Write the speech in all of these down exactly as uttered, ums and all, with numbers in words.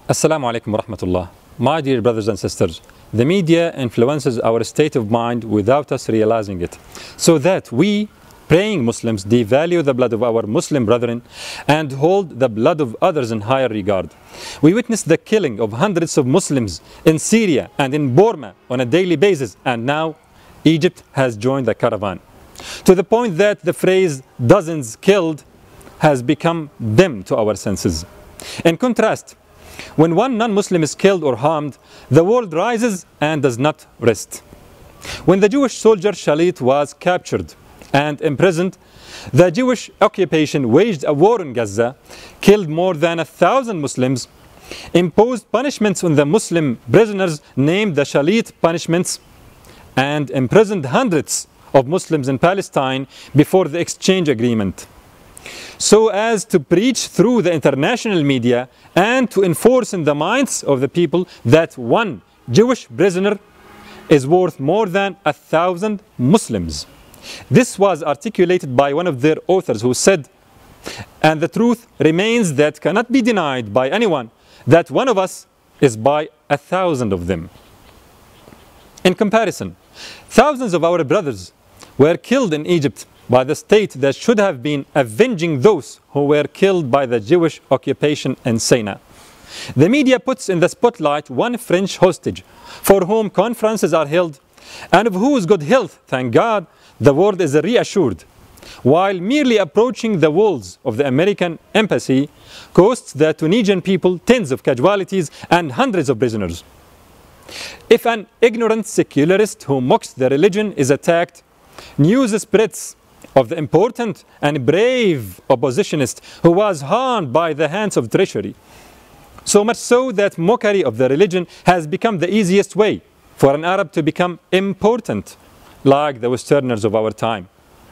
Assalamu alaikum wa rahmatullah. My dear brothers and sisters, the media influences our state of mind without us realizing it, so that we, praying Muslims, devalue the blood of our Muslim brethren and hold the blood of others in higher regard. We witness the killing of hundreds of Muslims in Syria and in Burma on a daily basis, and now Egypt has joined the caravan, to the point that the phrase dozens killed has become dim to our senses. In contrast, when one non-Muslim is killed or harmed, the world rises and does not rest. When the Jewish soldier Shalit was captured and imprisoned, the Jewish occupation waged a war in Gaza, killed more than a thousand Muslims, imposed punishments on the Muslim prisoners named the Shalit punishments, and imprisoned hundreds of Muslims in Palestine before the exchange agreement, so as to preach through the international media and to enforce in the minds of the people that one Jewish prisoner is worth more than a thousand Muslims. This was articulated by one of their authors, who said, and the truth remains that cannot be denied by anyone, that one of us is by a thousand of them. In comparison, thousands of our brothers were killed in Egypt by the state that should have been avenging those who were killed by the Jewish occupation in Sinai. The media puts in the spotlight one French hostage for whom conferences are held and of whose good health, thank God, the world is reassured, while merely approaching the walls of the American embassy costs the Tunisian people tens of casualties and hundreds of prisoners. If an ignorant secularist who mocks the religion is attacked, news spreads of the important and brave oppositionist who was harmed by the hands of treachery. So much so that mockery of the religion has become the easiest way for an Arab to become important, like the Westerners of our time.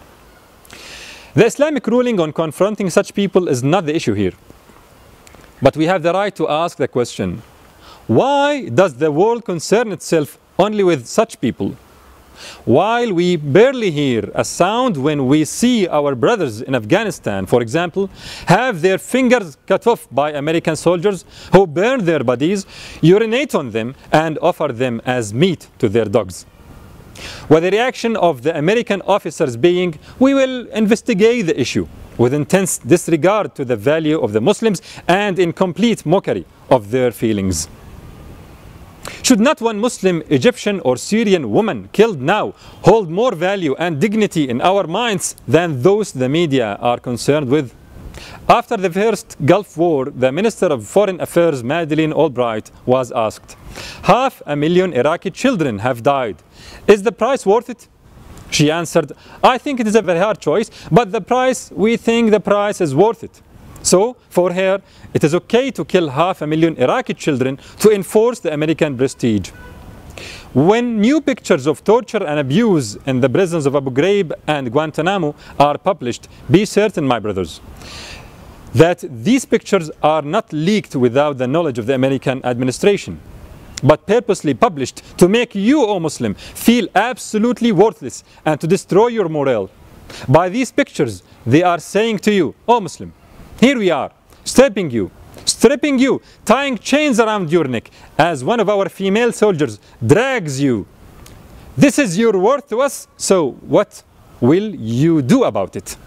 The Islamic ruling on confronting such people is not the issue here. But we have the right to ask the question, why does the world concern itself only with such people? While we barely hear a sound when we see our brothers in Afghanistan, for example, have their fingers cut off by American soldiers who burn their bodies, urinate on them, and offer them as meat to their dogs. With the reaction of the American officers being, we will investigate the issue, with intense disregard to the value of the Muslims and in complete mockery of their feelings. Should not one Muslim, Egyptian or Syrian woman killed now hold more value and dignity in our minds than those the media are concerned with? After the first Gulf War, the Minister of Foreign Affairs, Madeleine Albright, was asked, half a million Iraqi children have died. Is the price worth it? She answered, I think it is a very hard choice, but the price, we think the price is worth it. So, for her, it is okay to kill half a million Iraqi children to enforce the American prestige. When new pictures of torture and abuse in the prisons of Abu Ghraib and Guantanamo are published, be certain, my brothers, that these pictures are not leaked without the knowledge of the American administration, but purposely published to make you, O Muslim, feel absolutely worthless and to destroy your morale. By these pictures, they are saying to you, O Muslim, here we are, stripping you, stripping you, tying chains around your neck, as one of our female soldiers drags you. This is your worth to us, so what will you do about it?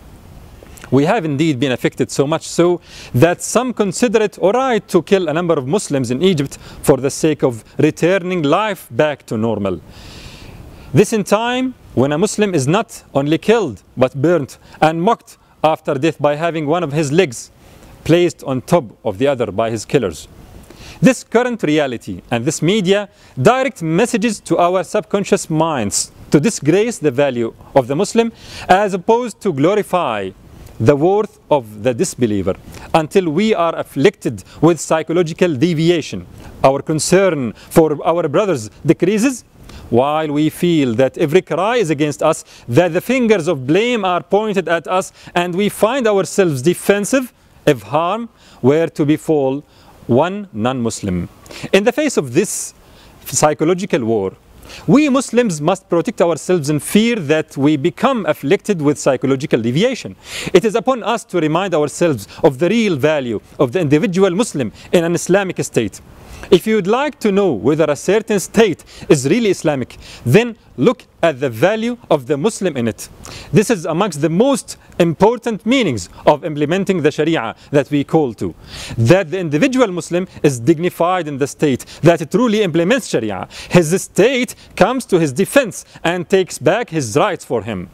We have indeed been affected so much so that some consider it alright to kill a number of Muslims in Egypt for the sake of returning life back to normal. This in time when a Muslim is not only killed but burnt and mocked after death by having one of his legs placed on top of the other by his killers. This current reality and this media direct messages to our subconscious minds to disgrace the value of the Muslim as opposed to glorify the worth of the disbeliever. Until we are afflicted with psychological deviation, our concern for our brothers decreases, while we feel that every cry is against us, that the fingers of blame are pointed at us, and we find ourselves defensive if harm were to befall one non-Muslim. In the face of this psychological war, We Muslims must protect ourselves in fear that we become afflicted with psychological deviation. It is upon us to remind ourselves of the real value of the individual Muslim in an Islamic state. If you would like to know whether a certain state is really Islamic, then look at the value of the Muslim in it. This is amongst the most important meanings of implementing the Sharia that we call to. That the individual Muslim is dignified in the state, that it truly implements Sharia. His state comes to his defense and takes back his rights for him.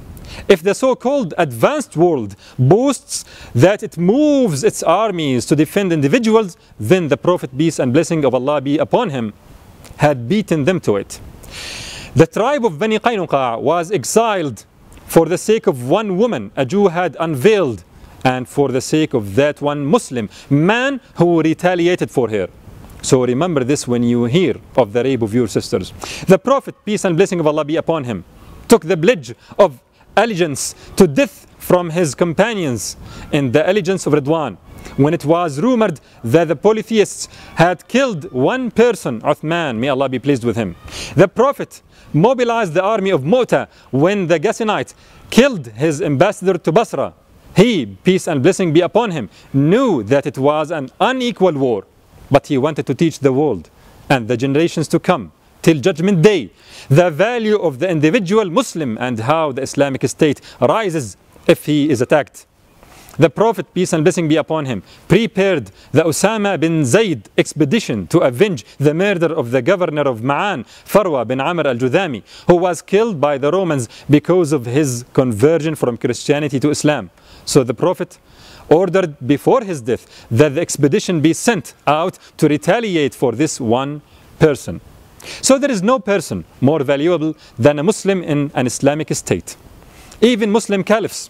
If the so-called advanced world boasts that it moves its armies to defend individuals, then the Prophet, peace and blessing of Allah be upon him, had beaten them to it. The tribe of Bani Qaynuqa was exiled for the sake of one woman a Jew had unveiled, and for the sake of that one Muslim man who retaliated for her. So remember this when you hear of the rape of your sisters. The Prophet, peace and blessing of Allah be upon him, took the pledge of allegiance to death from his companions in the allegiance of Ridwan, when it was rumored that the polytheists had killed one person, Uthman, may Allah be pleased with him. The Prophet mobilized the army of Mu'tah when the Ghassanite killed his ambassador to Basra. He, peace and blessing be upon him, knew that it was an unequal war, but he wanted to teach the world and the generations to come till Judgment Day the value of the individual Muslim and how the Islamic State rises if he is attacked. The Prophet, peace and blessing be upon him, prepared the Usama bin Zayd expedition to avenge the murder of the governor of Ma'an, Farwa bin Amr al-Judhami, who was killed by the Romans because of his conversion from Christianity to Islam. So the Prophet ordered before his death that the expedition be sent out to retaliate for this one person. So there is no person more valuable than a Muslim in an Islamic state. Even Muslim caliphs,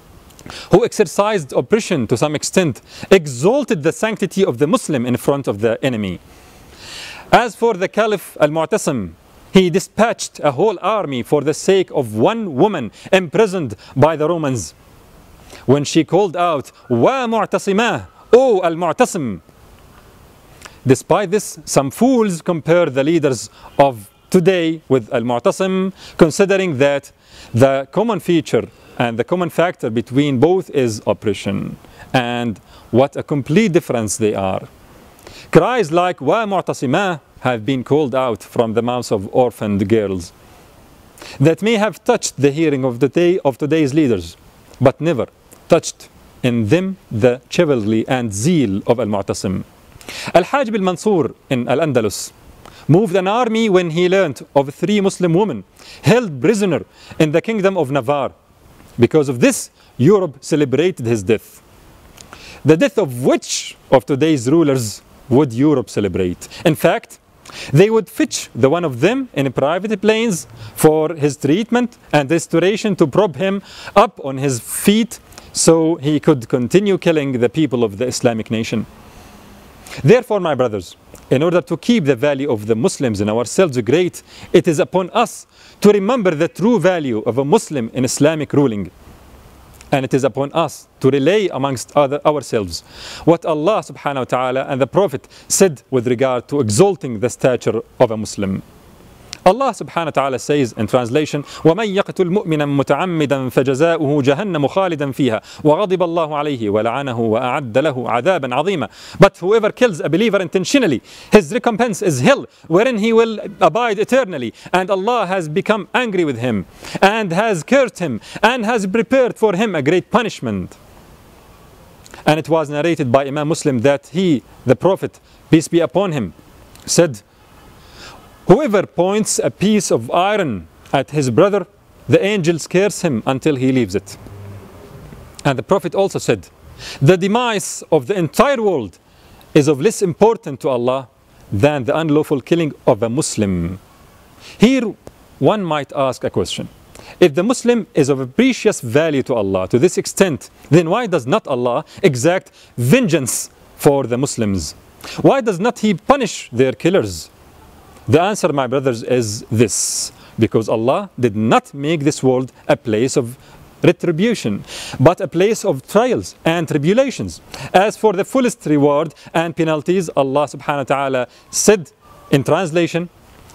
who exercised oppression to some extent, exalted the sanctity of the Muslim in front of the enemy. As for the Caliph Al-Mu'tasim, he dispatched a whole army for the sake of one woman imprisoned by the Romans. When she called out, "Wa Mu'tasimah, O Al-Mu'tasim!" Despite this, some fools compare the leaders of today with Al-Mu'tasim, considering that the common feature and the common factor between both is oppression. And what a complete difference they are. Cries like "Wa Mu'tasimah" have been called out from the mouths of orphaned girls that may have touched the hearing of the day of today's leaders, but never touched in them the chivalry and zeal of Al-Mu'tasim. Al-Hajib al-Mansur in Al-Andalus moved an army when he learned of three Muslim women held prisoner in the kingdom of Navarre. Because of this, Europe celebrated his death. The death of which of today's rulers would Europe celebrate? In fact, they would fetch the one of them in private planes for his treatment and restoration to prop him up on his feet so he could continue killing the people of the Islamic nation. Therefore, my brothers, in order to keep the value of the Muslims in ourselves great, it is upon us to remember the true value of a Muslim in Islamic ruling. And it is upon us to relay amongst other ourselves what Allah subhanahu wa ta'ala and the Prophet said with regard to exalting the stature of a Muslim. Allah subhanahu wa ta'ala says in translation, وَمَنْ يَقْتُلْ مُؤْمِنًا مُتَعَمِّدًا فَجَزَاؤُهُ جَهَنَّمُ خَالِدًا فِيهَا وَغَضِبَ اللَّهُ عَلَيْهِ وَلَعَنَهُ وَأَعَدَّ لَهُ عَذَابًا عَظِيمًا. But whoever kills a believer intentionally, his recompense is hell, wherein he will abide eternally. And Allah has become angry with him, and has cursed him, and has prepared for him a great punishment. And it was narrated by Imam Muslim that he, the Prophet, peace be upon him, said, "Whoever points a piece of iron at his brother, the angels curse him until he leaves it." And the Prophet also said, "The demise of the entire world is of less importance to Allah than the unlawful killing of a Muslim." Here, one might ask a question. If the Muslim is of a precious value to Allah to this extent, then why does not Allah exact vengeance for the Muslims? Why does not He punish their killers? The answer, my brothers, is this: because Allah did not make this world a place of retribution, but a place of trials and tribulations. As for the fullest reward and penalties, Allah subhanahu wa ta'ala said in translation,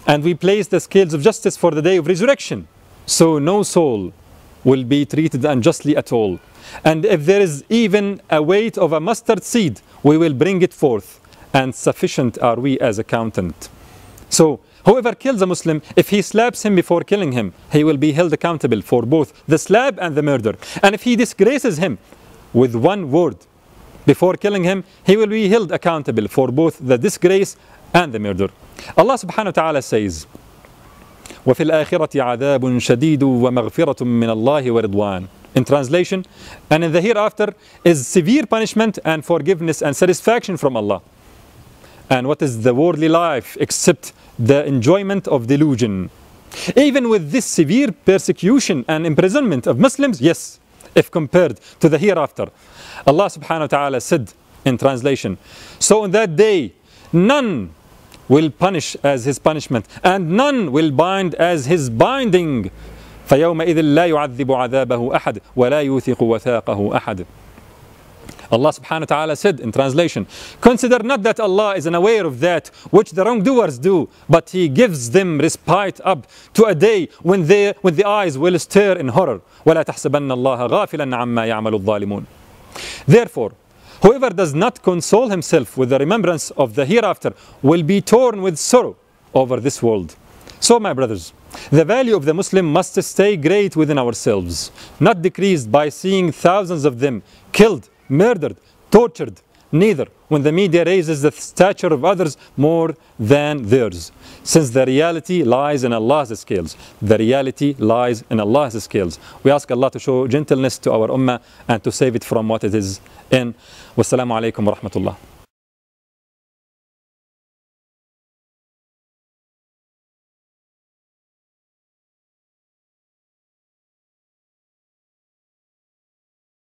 and we place the scales of justice for the day of resurrection. So no soul will be treated unjustly at all. And if there is even a weight of a mustard seed, we will bring it forth, and sufficient are we as accountant. So whoever kills a Muslim, if he slaps him before killing him, he will be held accountable for both the slap and the murder. And if he disgraces him with one word before killing him, he will be held accountable for both the disgrace and the murder. Allah subhanahu wa ta'ala says, وَفِي الْآخِرَةِ عَذَابٌ شَدِيدٌ وَمَغْفِرَةٌ مِّنَ اللَّهِ وَرِضْوَانٌ. In translation, and in the hereafter is severe punishment and forgiveness and satisfaction from Allah. And what is the worldly life except the enjoyment of delusion? Even with this severe persecution and imprisonment of Muslims, yes, if compared to the hereafter, Allah subhanahu wa ta'ala said in translation, so on that day, none will punish as his punishment, and none will bind as his binding. فَيَوْمَئِذٍ لَا يُعَذِّبُ عَذَابَهُ أَحَدٌ وَلَا يُوثِقُ وَثَاقَهُ أَحَدٌ. Allah subhanahu wa ta'ala said in translation, consider not that Allah is unaware of that which the wrongdoers do, but He gives them respite up to a day when, they, when the eyes will stare in horror. وَلَا تَحْسَبَنَّ اللَّهَ غَافِلًا عَمَّا يَعْمَلُ الظَّالِمُونَ. Therefore, whoever does not console himself with the remembrance of the hereafter will be torn with sorrow over this world. So, my brothers, the value of the Muslim must stay great within ourselves, not decreased by seeing thousands of them killed, murdered, tortured, neither when the media raises the stature of others more than theirs. Since the reality lies in Allah's scales. The reality lies in Allah's scales. We ask Allah to show gentleness to our ummah and to save it from what it is in. Wassalamu alaikum wa rahmatullah.